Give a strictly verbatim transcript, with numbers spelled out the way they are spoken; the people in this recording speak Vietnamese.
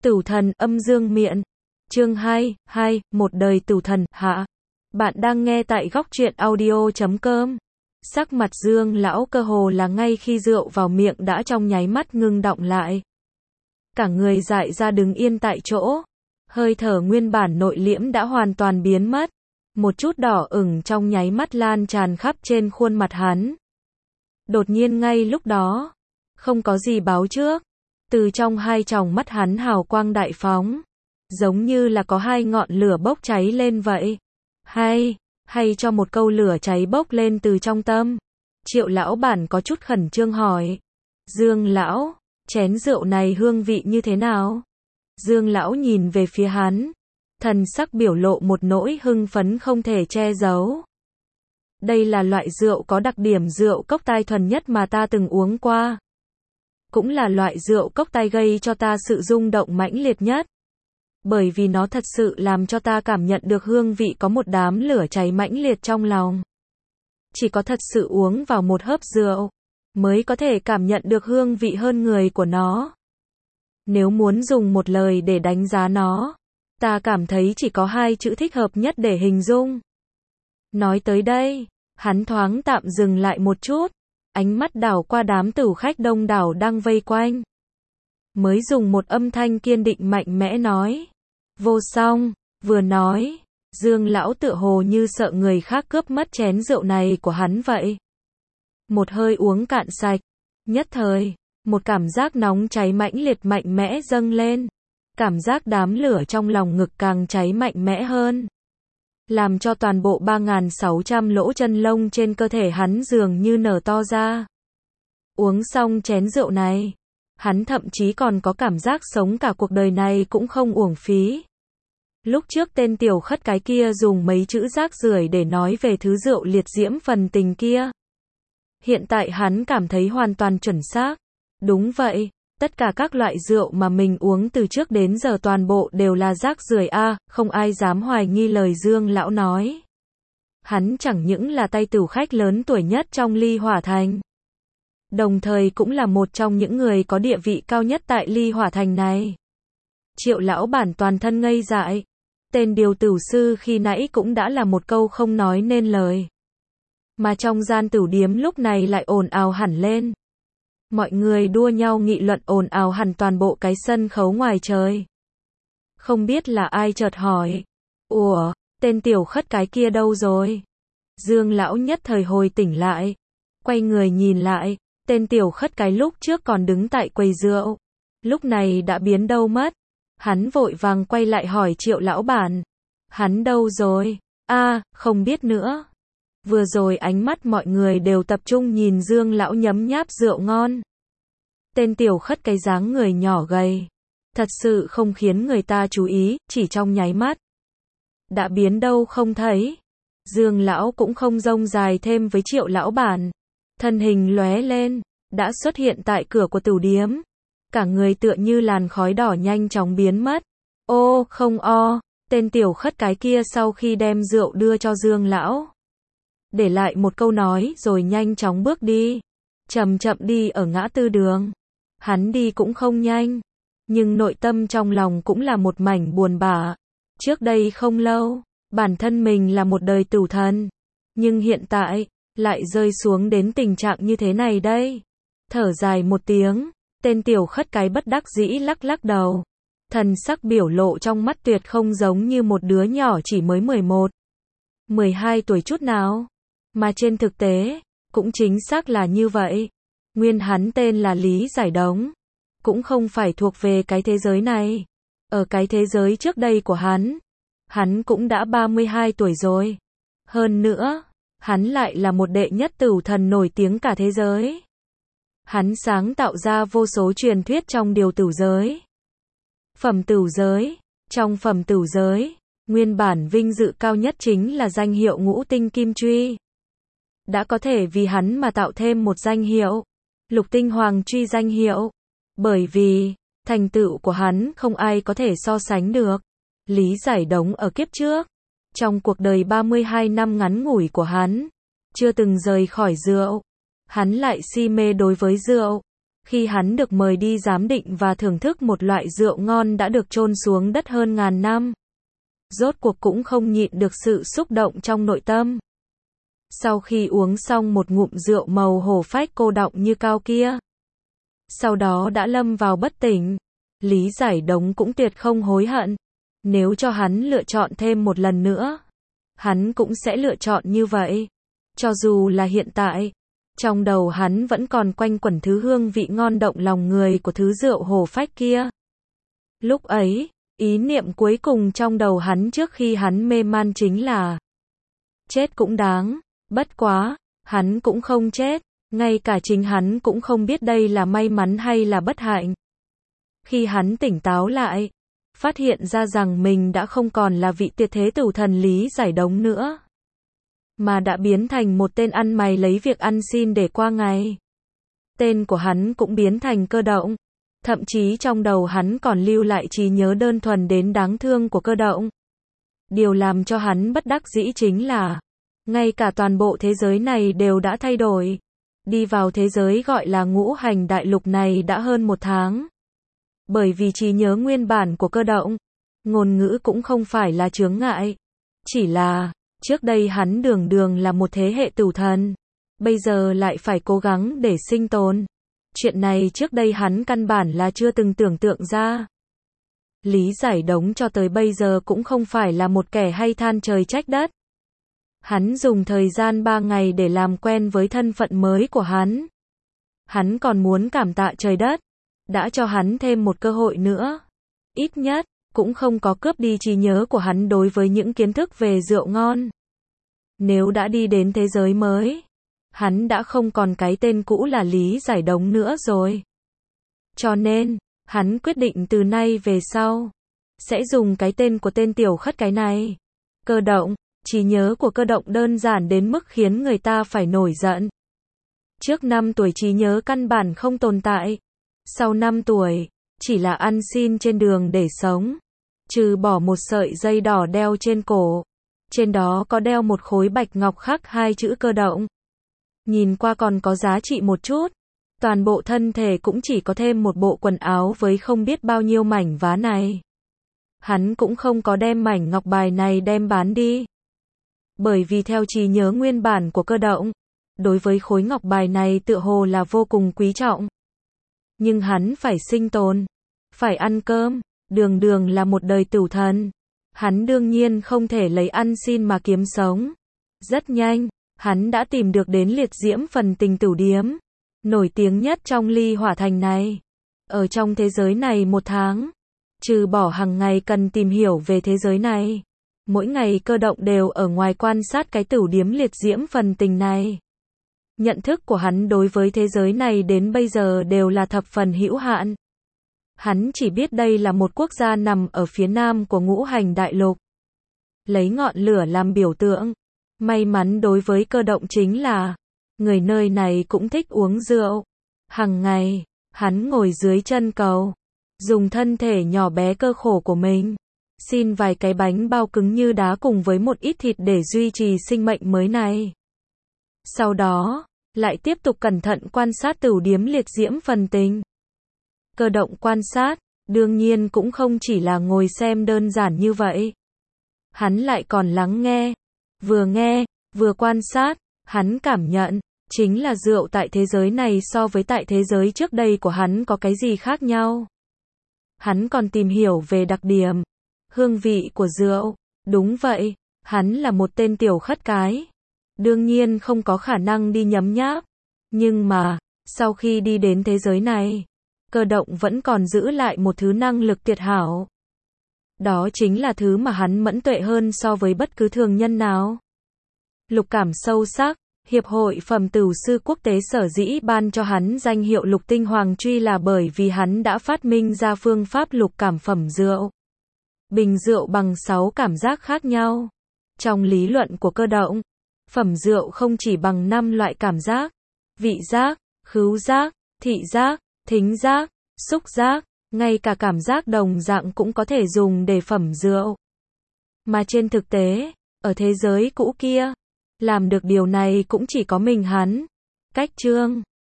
Tửu thần âm dương miện. Chương hai, hai, một đời tửu thần, hạ. Bạn đang nghe tại góc truyện audio chấm com. Sắc mặt Dương lão cơ hồ là ngay khi rượu vào miệng đã trong nháy mắt ngưng đọng lại. Cả người dại ra đứng yên tại chỗ. Hơi thở nguyên bản nội liễm đã hoàn toàn biến mất. Một chút đỏ ửng trong nháy mắt lan tràn khắp trên khuôn mặt hắn. Đột nhiên ngay lúc đó, không có gì báo trước, từ trong hai tròng mắt hắn hào quang đại phóng, giống như là có hai ngọn lửa bốc cháy lên vậy. Hay, hay cho một câu lửa cháy bốc lên từ trong tâm. Triệu lão bản có chút khẩn trương hỏi. Dương lão, chén rượu này hương vị như thế nào? Dương lão nhìn về phía hắn, thần sắc biểu lộ một nỗi hưng phấn không thể che giấu. Đây là loại rượu có đặc điểm rượu cốc tai thuần nhất mà ta từng uống qua. Cũng là loại rượu cốc tai gây cho ta sự rung động mãnh liệt nhất. Bởi vì nó thật sự làm cho ta cảm nhận được hương vị có một đám lửa cháy mãnh liệt trong lòng. Chỉ có thật sự uống vào một hớp rượu, mới có thể cảm nhận được hương vị hơn người của nó. Nếu muốn dùng một lời để đánh giá nó, ta cảm thấy chỉ có hai chữ thích hợp nhất để hình dung. Nói tới đây, hắn thoáng tạm dừng lại một chút, ánh mắt đảo qua đám tửu khách đông đảo đang vây quanh. Mới dùng một âm thanh kiên định mạnh mẽ nói. Vô song, vừa nói, Dương lão tựa hồ như sợ người khác cướp mất chén rượu này của hắn vậy. Một hơi uống cạn sạch, nhất thời, một cảm giác nóng cháy mãnh liệt mạnh mẽ dâng lên. Cảm giác đám lửa trong lòng ngực càng cháy mạnh mẽ hơn. Làm cho toàn bộ ba nghìn sáu trăm lỗ chân lông trên cơ thể hắn dường như nở to ra. Uống xong chén rượu này, hắn thậm chí còn có cảm giác sống cả cuộc đời này cũng không uổng phí. Lúc trước tên tiểu khất cái kia dùng mấy chữ rác rưởi để nói về thứ rượu liệt diễm phần tình kia. Hiện tại hắn cảm thấy hoàn toàn chuẩn xác. Đúng vậy, tất cả các loại rượu mà mình uống từ trước đến giờ toàn bộ đều là rác rưởi a, à, không ai dám hoài nghi lời Dương lão nói. Hắn chẳng những là tay tửu khách lớn tuổi nhất trong Ly Hỏa Thành, đồng thời cũng là một trong những người có địa vị cao nhất tại Ly Hỏa Thành này. Triệu lão bản toàn thân ngây dại. Tên điều tửu sư khi nãy cũng đã là một câu không nói nên lời. Mà trong gian tửu điếm lúc này lại ồn ào hẳn lên. Mọi người đua nhau nghị luận ồn ào hẳn toàn bộ cái sân khấu ngoài trời. Không biết là ai chợt hỏi. Ủa, tên tiểu khất cái kia đâu rồi? Dương lão nhất thời hồi tỉnh lại. Quay người nhìn lại, tên tiểu khất cái lúc trước còn đứng tại quầy rượu. Lúc này đã biến đâu mất. Hắn vội vàng quay lại hỏi Triệu lão bản. Hắn đâu rồi? A, à, không biết nữa. Vừa rồi ánh mắt mọi người đều tập trung nhìn Dương lão nhấm nháp rượu ngon. Tên tiểu khất cái dáng người nhỏ gầy, thật sự không khiến người ta chú ý, chỉ trong nháy mắt đã biến đâu không thấy. Dương lão cũng không rông dài thêm với Triệu lão bản, thân hình lóe lên, đã xuất hiện tại cửa của tửu điếm. Cả người tựa như làn khói đỏ nhanh chóng biến mất. Ô, không o, tên tiểu khất cái kia sau khi đem rượu đưa cho Dương lão, để lại một câu nói rồi nhanh chóng bước đi. Chậm chậm đi ở ngã tư đường. Hắn đi cũng không nhanh, nhưng nội tâm trong lòng cũng là một mảnh buồn bã. Trước đây không lâu, bản thân mình là một đời tửu thần, nhưng hiện tại, lại rơi xuống đến tình trạng như thế này đây. Thở dài một tiếng, tên tiểu khất cái bất đắc dĩ lắc lắc đầu. Thần sắc biểu lộ trong mắt tuyệt không giống như một đứa nhỏ chỉ mới mười một, mười hai tuổi chút nào. Mà trên thực tế, cũng chính xác là như vậy. Nguyên hắn tên là Lý Giải Đống, cũng không phải thuộc về cái thế giới này. Ở cái thế giới trước đây của hắn, hắn cũng đã ba mươi hai tuổi rồi. Hơn nữa, hắn lại là một đệ nhất tửu thần nổi tiếng cả thế giới. Hắn sáng tạo ra vô số truyền thuyết trong điều tửu giới. Phẩm tửu giới, trong phẩm tửu giới, nguyên bản vinh dự cao nhất chính là danh hiệu ngũ tinh kim truy. Đã có thể vì hắn mà tạo thêm một danh hiệu, lục tinh hoàng truy danh hiệu. Bởi vì, thành tựu của hắn không ai có thể so sánh được. Lý Giải Đống ở kiếp trước, trong cuộc đời ba mươi hai năm ngắn ngủi của hắn, chưa từng rời khỏi rượu. Hắn lại si mê đối với rượu. Khi hắn được mời đi giám định và thưởng thức một loại rượu ngon đã được chôn xuống đất hơn ngàn năm, rốt cuộc cũng không nhịn được sự xúc động trong nội tâm. Sau khi uống xong một ngụm rượu màu hổ phách cô đọng như cao kia, sau đó đã lâm vào bất tỉnh, Lý Giải Đống cũng tuyệt không hối hận. Nếu cho hắn lựa chọn thêm một lần nữa, hắn cũng sẽ lựa chọn như vậy. Cho dù là hiện tại, trong đầu hắn vẫn còn quanh quẩn thứ hương vị ngon động lòng người của thứ rượu hổ phách kia. Lúc ấy, ý niệm cuối cùng trong đầu hắn trước khi hắn mê man chính là chết cũng đáng, bất quá, hắn cũng không chết, ngay cả chính hắn cũng không biết đây là may mắn hay là bất hạnh. Khi hắn tỉnh táo lại, phát hiện ra rằng mình đã không còn là vị tuyệt thế tửu thần Lý Giải Đống nữa, mà đã biến thành một tên ăn mày lấy việc ăn xin để qua ngày. Tên của hắn cũng biến thành Cơ Động, thậm chí trong đầu hắn còn lưu lại trí nhớ đơn thuần đến đáng thương của Cơ Động. Điều làm cho hắn bất đắc dĩ chính là, ngay cả toàn bộ thế giới này đều đã thay đổi. Đi vào thế giới gọi là Ngũ Hành Đại Lục này đã hơn một tháng. Bởi vì trí nhớ nguyên bản của Cơ Động, ngôn ngữ cũng không phải là chướng ngại. Chỉ là, trước đây hắn đường đường là một thế hệ tửu thần, bây giờ lại phải cố gắng để sinh tồn. Chuyện này trước đây hắn căn bản là chưa từng tưởng tượng ra. Lý Giải Đống cho tới bây giờ cũng không phải là một kẻ hay than trời trách đất. Hắn dùng thời gian ba ngày để làm quen với thân phận mới của hắn. Hắn còn muốn cảm tạ trời đất, đã cho hắn thêm một cơ hội nữa. Ít nhất, cũng không có cướp đi trí nhớ của hắn đối với những kiến thức về rượu ngon. Nếu đã đi đến thế giới mới, hắn đã không còn cái tên cũ là Lý Giải Đống nữa rồi. Cho nên, hắn quyết định từ nay về sau, sẽ dùng cái tên của tên tiểu khất cái này. Cơ Động. Trí nhớ của Cơ Động đơn giản đến mức khiến người ta phải nổi giận. Trước năm tuổi trí nhớ căn bản không tồn tại. Sau năm tuổi, chỉ là ăn xin trên đường để sống. Trừ bỏ một sợi dây đỏ đeo trên cổ. Trên đó có đeo một khối bạch ngọc khắc hai chữ Cơ Động. Nhìn qua còn có giá trị một chút. Toàn bộ thân thể cũng chỉ có thêm một bộ quần áo với không biết bao nhiêu mảnh vá này. Hắn cũng không có đem mảnh ngọc bài này đem bán đi. Bởi vì theo trí nhớ nguyên bản của Cơ Động, đối với khối ngọc bài này tựa hồ là vô cùng quý trọng. Nhưng hắn phải sinh tồn, phải ăn cơm, đường đường là một đời tửu thần. Hắn đương nhiên không thể lấy ăn xin mà kiếm sống. Rất nhanh, hắn đã tìm được đến Liệt Diễm Phần Tình Tửu Điếm, nổi tiếng nhất trong Ly Hỏa Thành này. Ở trong thế giới này một tháng, trừ bỏ hàng ngày cần tìm hiểu về thế giới này, mỗi ngày Cơ Động đều ở ngoài quan sát cái tửu điếm Liệt Diễm Phần Tình này. Nhận thức của hắn đối với thế giới này đến bây giờ đều là thập phần hữu hạn. Hắn chỉ biết đây là một quốc gia nằm ở phía nam của Ngũ Hành Đại Lục. Lấy ngọn lửa làm biểu tượng. May mắn đối với Cơ Động chính là, người nơi này cũng thích uống rượu. Hằng ngày, hắn ngồi dưới chân cầu, dùng thân thể nhỏ bé cơ khổ của mình, xin vài cái bánh bao cứng như đá cùng với một ít thịt để duy trì sinh mệnh mới này. Sau đó, lại tiếp tục cẩn thận quan sát tửu điếm Liệt Diễm Phần Tình. Cơ Động quan sát, đương nhiên cũng không chỉ là ngồi xem đơn giản như vậy. Hắn lại còn lắng nghe. Vừa nghe, vừa quan sát, hắn cảm nhận, chính là rượu tại thế giới này so với tại thế giới trước đây của hắn có cái gì khác nhau. Hắn còn tìm hiểu về đặc điểm, hương vị của rượu. Đúng vậy, hắn là một tên tiểu khất cái. Đương nhiên không có khả năng đi nhấm nháp. Nhưng mà, sau khi đi đến thế giới này, Cơ Động vẫn còn giữ lại một thứ năng lực tuyệt hảo. Đó chính là thứ mà hắn mẫn tuệ hơn so với bất cứ thường nhân nào. Lục cảm sâu sắc. Hiệp hội Phẩm Tửu sư quốc tế sở dĩ ban cho hắn danh hiệu Lục Tinh Hoàng Truy là bởi vì hắn đã phát minh ra phương pháp lục cảm phẩm rượu. Bình rượu bằng sáu cảm giác khác nhau. Trong lý luận của Cơ Động, phẩm rượu không chỉ bằng năm loại cảm giác: vị giác, khứu giác, thị giác, thính giác, xúc giác, ngay cả cảm giác đồng dạng cũng có thể dùng để phẩm rượu. Mà trên thực tế, ở thế giới cũ kia, làm được điều này cũng chỉ có mình hắn. Cách chương